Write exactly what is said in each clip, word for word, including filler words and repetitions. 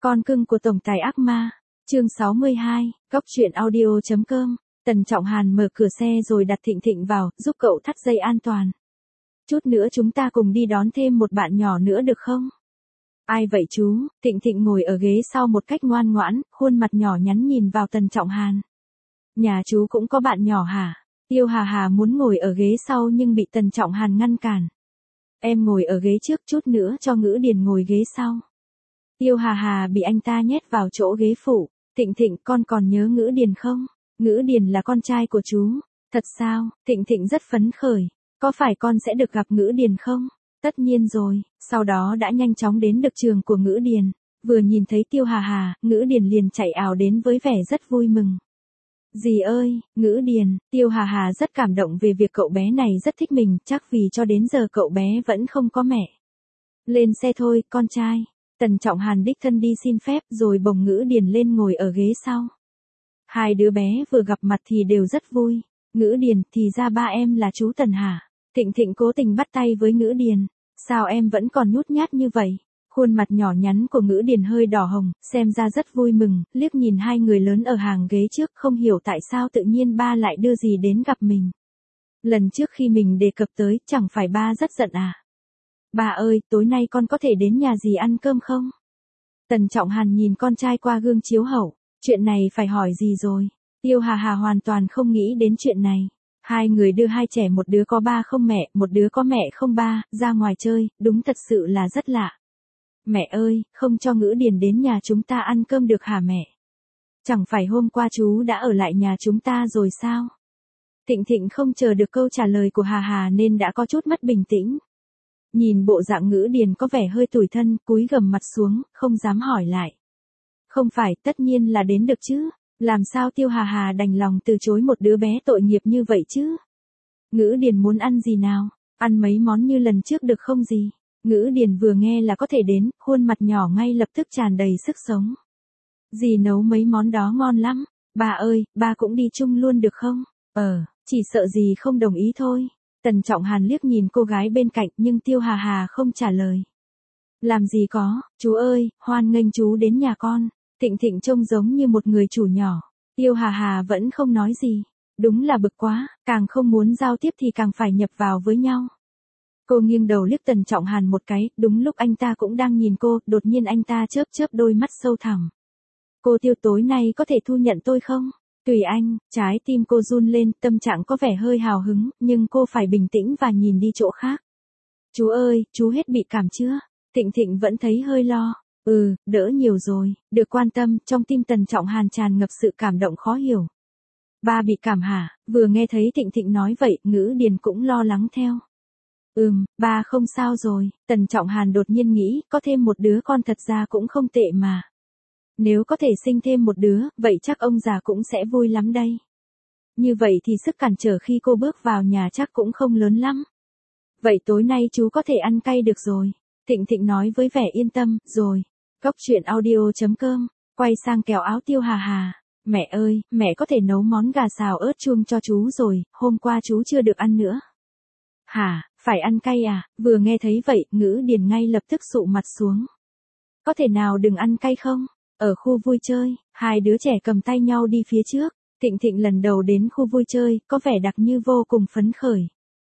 Con cưng của tổng tài ác ma, chương sáu mươi hai, Góc truyện audio.com. Tần Trọng Hàn mở cửa xe rồi đặt Thịnh Thịnh vào, giúp cậu thắt dây an toàn. Chút nữa chúng ta cùng đi đón thêm một bạn nhỏ nữa được không? Ai vậy chú? Thịnh Thịnh ngồi ở ghế sau một cách ngoan ngoãn, khuôn mặt nhỏ nhắn nhìn vào Tần Trọng Hàn. Nhà chú cũng có bạn nhỏ hả? Tiêu Hà Hà muốn ngồi ở ghế sau nhưng bị Tần Trọng Hàn ngăn cản. Em ngồi ở ghế trước, chút nữa cho Ngữ Điền ngồi ghế sau. Tiêu Hà Hà bị anh ta nhét vào chỗ ghế phụ. Thịnh Thịnh, con còn nhớ Ngữ Điền không? Ngữ Điền là con trai của chú. Thật sao? Thịnh Thịnh rất phấn khởi. Có phải con sẽ được gặp Ngữ Điền không? Tất nhiên rồi. Sau đó đã nhanh chóng đến được trường của Ngữ Điền. Vừa nhìn thấy Tiêu Hà Hà, Ngữ Điền liền chạy ào đến với vẻ rất vui mừng. Dì ơi, Ngữ Điền, Tiêu Hà Hà rất cảm động về việc cậu bé này rất thích mình, chắc vì cho đến giờ cậu bé vẫn không có mẹ. Lên xe thôi, con trai. Tần Trọng Hàn đích thân đi xin phép rồi bồng Ngữ Điền lên ngồi ở ghế sau. Hai đứa bé vừa gặp mặt thì đều rất vui. Ngữ Điền, thì ra ba em là chú Tần hả? Thịnh Thịnh cố tình bắt tay với Ngữ Điền. Sao em vẫn còn nhút nhát như vậy? Khuôn mặt nhỏ nhắn của Ngữ Điền hơi đỏ hồng, xem ra rất vui mừng, liếc nhìn hai người lớn ở hàng ghế trước, không hiểu tại sao tự nhiên ba lại đưa dì đến gặp mình. Lần trước khi mình đề cập tới, chẳng phải ba rất giận à? Ba ơi, tối nay con có thể đến nhà dì ăn cơm không? Tần Trọng Hàn nhìn con trai qua gương chiếu hậu, chuyện này phải hỏi dì rồi. Tiêu Hà Hà hoàn toàn không nghĩ đến chuyện này. Hai người đưa hai trẻ, một đứa có ba không mẹ, một đứa có mẹ không ba, ra ngoài chơi, đúng thật sự là rất lạ. Mẹ ơi, không cho Ngữ Điền đến nhà chúng ta ăn cơm được hả mẹ? Chẳng phải hôm qua chú đã ở lại nhà chúng ta rồi sao? Thịnh Thịnh không chờ được câu trả lời của Hà Hà nên đã có chút mất bình tĩnh. Nhìn bộ dạng Ngữ Điền có vẻ hơi tủi thân, cúi gằm mặt xuống, không dám hỏi lại. Không phải, tất nhiên là đến được chứ. Làm sao Tiêu Hà Hà đành lòng từ chối một đứa bé tội nghiệp như vậy chứ? Ngữ Điền muốn ăn gì nào? Ăn mấy món như lần trước được không gì? Ngữ Điền vừa nghe là có thể đến, khuôn mặt nhỏ ngay lập tức tràn đầy sức sống. Dì nấu mấy món đó ngon lắm. Bà ơi, ba cũng đi chung luôn được không? Ờ, chỉ sợ dì không đồng ý thôi. Tần Trọng Hàn liếc nhìn cô gái bên cạnh nhưng Tiêu Hà Hà không trả lời. Làm gì có, chú ơi, hoan nghênh chú đến nhà con. Thịnh Thịnh trông giống như một người chủ nhỏ. Tiêu Hà Hà vẫn không nói gì. Đúng là bực quá, càng không muốn giao tiếp thì càng phải nhập vào với nhau. Cô nghiêng đầu liếc Tần Trọng Hàn một cái, đúng lúc anh ta cũng đang nhìn cô, đột nhiên anh ta chớp chớp đôi mắt sâu thẳm. Cô Tiêu, tối nay có thể thu nhận tôi không? Tùy anh. Trái tim cô run lên, tâm trạng có vẻ hơi hào hứng, nhưng cô phải bình tĩnh và nhìn đi chỗ khác. Chú ơi, chú hết bị cảm chưa? Thịnh Thịnh vẫn thấy hơi lo. Ừ, đỡ nhiều rồi, được quan tâm, trong tim Tần Trọng Hàn tràn ngập sự cảm động khó hiểu. Ba bị cảm hả? Vừa nghe thấy Thịnh Thịnh nói vậy, Ngữ Điền cũng lo lắng theo. Ừm, ba không sao rồi. Tần Trọng Hàn đột nhiên nghĩ, có thêm một đứa con thật ra cũng không tệ mà. Nếu có thể sinh thêm một đứa, vậy chắc ông già cũng sẽ vui lắm đây. Như vậy thì sức cản trở khi cô bước vào nhà chắc cũng không lớn lắm. Vậy tối nay chú có thể ăn cay được rồi. Thịnh Thịnh nói với vẻ yên tâm, rồi. Góc truyện audio.com, quay sang kéo áo Tiêu Hà Hà. Mẹ ơi, mẹ có thể nấu món gà xào ớt chuông cho chú rồi, hôm qua chú chưa được ăn nữa. Hả, phải ăn cay à? Vừa nghe thấy vậy, Ngữ Điền ngay lập tức sụ mặt xuống. Có thể nào đừng ăn cay không? Ở khu vui chơi, hai đứa trẻ cầm tay nhau đi phía trước. Thịnh Thịnh lần đầu đến khu vui chơi, có vẻ đặc như vô cùng phấn khởi.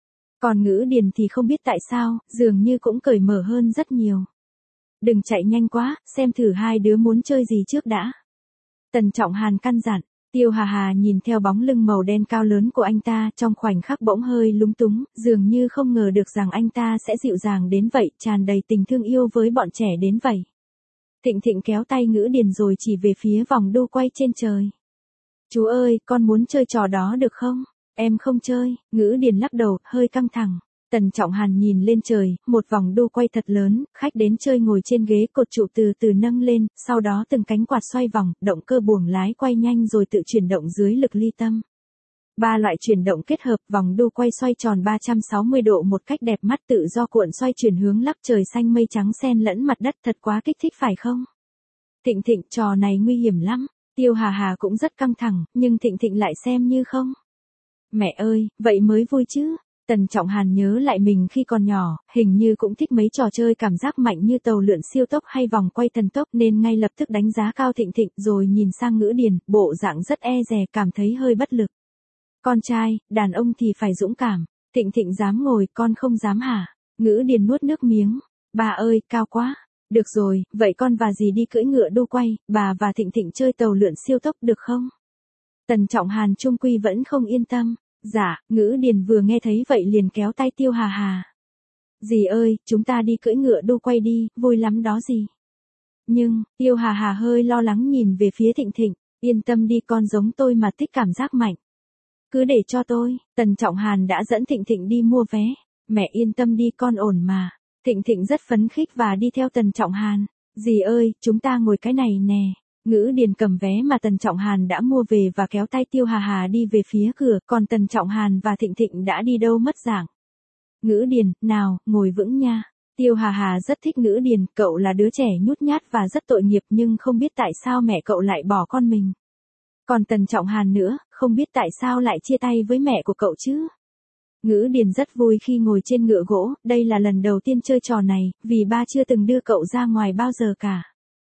Còn Ngữ Điền thì không biết tại sao, dường như cũng cởi mở hơn rất nhiều. Đừng chạy nhanh quá, xem thử hai đứa muốn chơi gì trước đã. Tần Trọng Hàn căn dặn. Tiêu Hà Hà nhìn theo bóng lưng màu đen cao lớn của anh ta, trong khoảnh khắc bỗng hơi lúng túng, dường như không ngờ được rằng anh ta sẽ dịu dàng đến vậy, tràn đầy tình thương yêu với bọn trẻ đến vậy. Thịnh Thịnh kéo tay Ngữ Điền rồi chỉ về phía vòng đu quay trên trời. Chú ơi, con muốn chơi trò đó được không? Em không chơi. Ngữ Điền lắc đầu, hơi căng thẳng. Tần Trọng Hàn nhìn lên trời, một vòng đu quay thật lớn, khách đến chơi ngồi trên ghế cột trụ từ từ nâng lên, sau đó từng cánh quạt xoay vòng, động cơ buồng lái quay nhanh rồi tự chuyển động dưới lực ly tâm. Ba loại chuyển động kết hợp, vòng đu quay xoay tròn ba trăm sáu mươi độ một cách đẹp mắt, tự do cuộn xoay chuyển hướng lắc trời xanh mây trắng xen lẫn mặt đất, thật quá kích thích phải không? Thịnh Thịnh, trò này nguy hiểm lắm. Tiêu Hà Hà cũng rất căng thẳng, nhưng Thịnh Thịnh lại xem như không. Mẹ ơi, vậy mới vui chứ. Tần Trọng Hàn nhớ lại mình khi còn nhỏ, hình như cũng thích mấy trò chơi cảm giác mạnh như tàu lượn siêu tốc hay vòng quay thần tốc nên ngay lập tức đánh giá cao Thịnh Thịnh rồi nhìn sang Ngữ Điền, bộ dạng rất e dè cảm thấy hơi bất lực. Con trai, đàn ông thì phải dũng cảm, Thịnh Thịnh dám ngồi con không dám hả? Ngữ Điền nuốt nước miếng, bà ơi, cao quá. Được rồi, vậy con và dì đi cưỡi ngựa đu quay, bà và Thịnh Thịnh chơi tàu lượn siêu tốc được không? Tần Trọng Hàn trung quy vẫn không yên tâm. Dạ, Ngữ Điền vừa nghe thấy vậy liền kéo tay Tiêu Hà Hà. Dì ơi, chúng ta đi cưỡi ngựa đu quay đi, vui lắm đó dì. Nhưng, Tiêu Hà Hà hơi lo lắng nhìn về phía Thịnh Thịnh, yên tâm đi con giống tôi mà thích cảm giác mạnh. Cứ để cho tôi, Tần Trọng Hàn đã dẫn Thịnh Thịnh đi mua vé, mẹ yên tâm đi con ổn mà. Thịnh Thịnh rất phấn khích và đi theo Tần Trọng Hàn. Dì ơi, chúng ta ngồi cái này nè. Ngữ Điền cầm vé mà Tần Trọng Hàn đã mua về và kéo tay Tiêu Hà Hà đi về phía cửa, còn Tần Trọng Hàn và Thịnh Thịnh đã đi đâu mất dạng. Ngữ Điền, nào, ngồi vững nha. Tiêu Hà Hà rất thích Ngữ Điền, cậu là đứa trẻ nhút nhát và rất tội nghiệp nhưng không biết tại sao mẹ cậu lại bỏ con mình. Còn Tần Trọng Hàn nữa, không biết tại sao lại chia tay với mẹ của cậu chứ. Ngữ Điền rất vui khi ngồi trên ngựa gỗ, đây là lần đầu tiên chơi trò này, vì ba chưa từng đưa cậu ra ngoài bao giờ cả.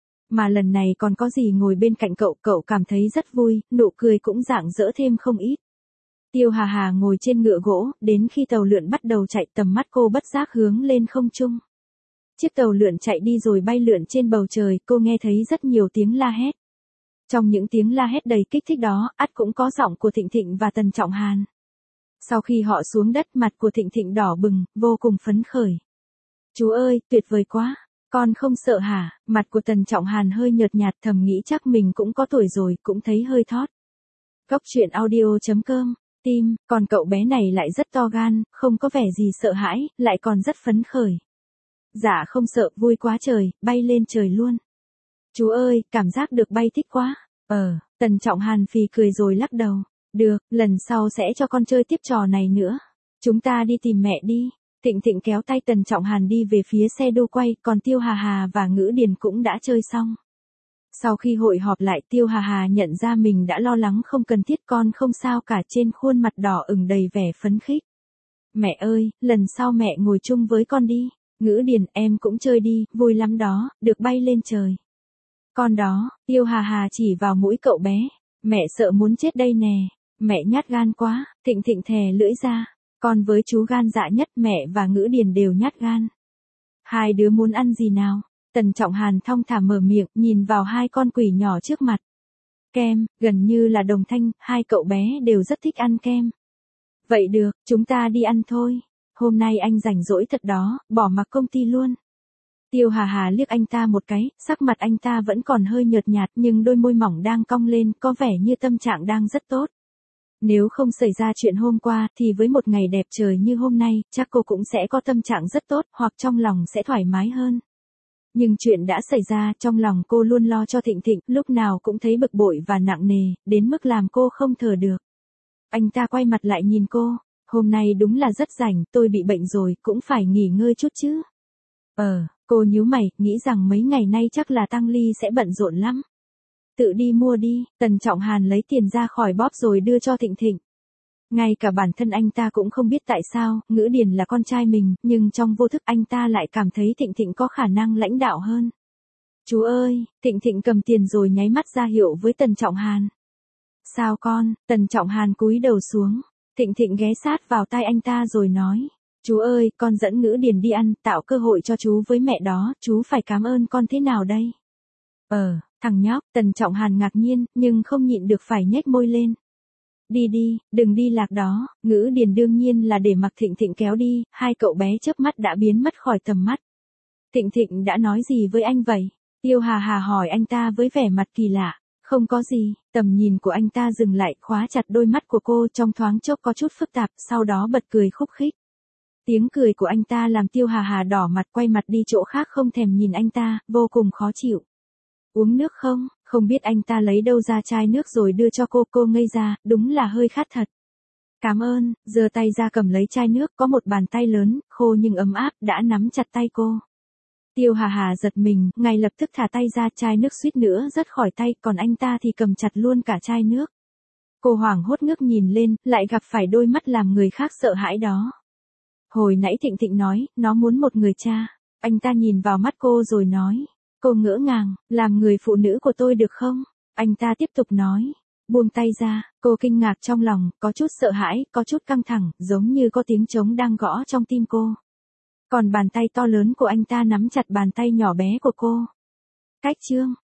Mà lần này còn có dì ngồi bên cạnh cậu, cậu cảm thấy rất vui, nụ cười cũng rạng rỡ thêm không ít. Tiêu Hà Hà ngồi trên ngựa gỗ, đến khi tàu lượn bắt đầu chạy tầm mắt cô bất giác hướng lên không trung. Chiếc tàu lượn chạy đi rồi bay lượn trên bầu trời, cô nghe thấy rất nhiều tiếng la hét. Trong những tiếng la hét đầy kích thích đó, ắt cũng có giọng của Thịnh Thịnh và Tần Trọng Hàn. Sau khi họ xuống đất, mặt của Thịnh Thịnh đỏ bừng, vô cùng phấn khởi. Chú ơi, tuyệt vời quá. Con không sợ hả? Mặt của Tần Trọng Hàn hơi nhợt nhạt thầm nghĩ chắc mình cũng có tuổi rồi, cũng thấy hơi thót. Góc truyện audio chấm com, tim, còn cậu bé này lại rất to gan, không có vẻ gì sợ hãi, lại còn rất phấn khởi. Dạ không sợ, vui quá trời, bay lên trời luôn. Chú ơi, cảm giác được bay thích quá. Ờ, Tần Trọng Hàn phì cười rồi lắc đầu. Được, lần sau sẽ cho con chơi tiếp trò này nữa. Chúng ta đi tìm mẹ đi. Thịnh Thịnh kéo tay Tần Trọng Hàn đi về phía xe đu quay, còn Tiêu Hà Hà và Ngữ Điền cũng đã chơi xong. Sau khi hội họp lại, Tiêu Hà Hà nhận ra mình đã lo lắng không cần thiết, con không sao cả, trên khuôn mặt đỏ ửng đầy vẻ phấn khích. Mẹ ơi, lần sau mẹ ngồi chung với con đi. Ngữ Điền, em cũng chơi đi, vui lắm đó, được bay lên trời. Con đó, Tiêu Hà Hà chỉ vào mũi cậu bé. Mẹ sợ muốn chết đây nè. Mẹ nhát gan quá. Thịnh Thịnh thè lưỡi ra. Con với chú gan dạ nhất, mẹ và Ngữ Điền đều nhát gan. Hai đứa muốn ăn gì nào? Tần Trọng Hàn thong thả mở miệng, nhìn vào hai con quỷ nhỏ trước mặt. Kem, gần như là đồng thanh, hai cậu bé đều rất thích ăn kem. Vậy được, chúng ta đi ăn thôi. Hôm nay anh rảnh rỗi thật đó, bỏ mặc công ty luôn. Tiêu Hà Hà liếc anh ta một cái, sắc mặt anh ta vẫn còn hơi nhợt nhạt nhưng đôi môi mỏng đang cong lên, có vẻ như tâm trạng đang rất tốt. Nếu không xảy ra chuyện hôm qua thì với một ngày đẹp trời như hôm nay, chắc cô cũng sẽ có tâm trạng rất tốt, hoặc trong lòng sẽ thoải mái hơn. Nhưng chuyện đã xảy ra, trong lòng cô luôn lo cho Thịnh Thịnh, lúc nào cũng thấy bực bội và nặng nề, đến mức làm cô không thở được. Anh ta quay mặt lại nhìn cô, hôm nay đúng là rất rảnh, tôi bị bệnh rồi, cũng phải nghỉ ngơi chút chứ. Ờ, cô nhíu mày, nghĩ rằng mấy ngày nay chắc là Tăng Ly sẽ bận rộn lắm. Tự đi mua đi, Tần Trọng Hàn lấy tiền ra khỏi bóp rồi đưa cho Thịnh Thịnh. Ngay cả bản thân anh ta cũng không biết tại sao, Ngữ Điền là con trai mình, nhưng trong vô thức anh ta lại cảm thấy Thịnh Thịnh có khả năng lãnh đạo hơn. Chú ơi, Thịnh Thịnh cầm tiền rồi nháy mắt ra hiệu với Tần Trọng Hàn. Sao con? Tần Trọng Hàn cúi đầu xuống. Thịnh Thịnh ghé sát vào tai anh ta rồi nói. Chú ơi, con dẫn Ngữ Điền đi ăn, tạo cơ hội cho chú với mẹ đó, chú phải cảm ơn con thế nào đây? Ờ, thằng nhóc, Tần Trọng Hàn ngạc nhiên, nhưng không nhịn được phải nhếch môi lên. Đi đi, đừng đi lạc đó. Ngữ Điền đương nhiên là để mặc Thịnh Thịnh kéo đi, hai cậu bé chớp mắt đã biến mất khỏi tầm mắt. Thịnh Thịnh đã nói gì với anh vậy? Tiêu Hà Hà hỏi anh ta với vẻ mặt kỳ lạ. Không có gì, tầm nhìn của anh ta dừng lại, khóa chặt đôi mắt của cô trong thoáng chốc có chút phức tạp, sau đó bật cười khúc khích. Tiếng cười của anh ta làm Tiêu Hà Hà đỏ mặt, quay mặt đi chỗ khác không thèm nhìn anh ta, vô cùng khó chịu. Uống nước không? Không biết anh ta lấy đâu ra chai nước rồi đưa cho cô, cô ngây ra, đúng là hơi khát thật. Cảm ơn, giơ tay ra cầm lấy chai nước, có một bàn tay lớn, khô nhưng ấm áp, đã nắm chặt tay cô. Tiêu Hà Hà giật mình, ngay lập tức thả tay ra, chai nước suýt nữa rớt khỏi tay, còn anh ta thì cầm chặt luôn cả chai nước. Cô hoảng hốt ngước nhìn lên, lại gặp phải đôi mắt làm người khác sợ hãi đó. Hồi nãy Thịnh Thịnh nói, nó muốn một người cha. Anh ta nhìn vào mắt cô rồi nói. Cô ngỡ ngàng, làm người phụ nữ của tôi được không? Anh ta tiếp tục nói. Buông tay ra, cô kinh ngạc trong lòng, có chút sợ hãi, có chút căng thẳng, giống như có tiếng trống đang gõ trong tim cô. Còn bàn tay to lớn của anh ta nắm chặt bàn tay nhỏ bé của cô. Cách chương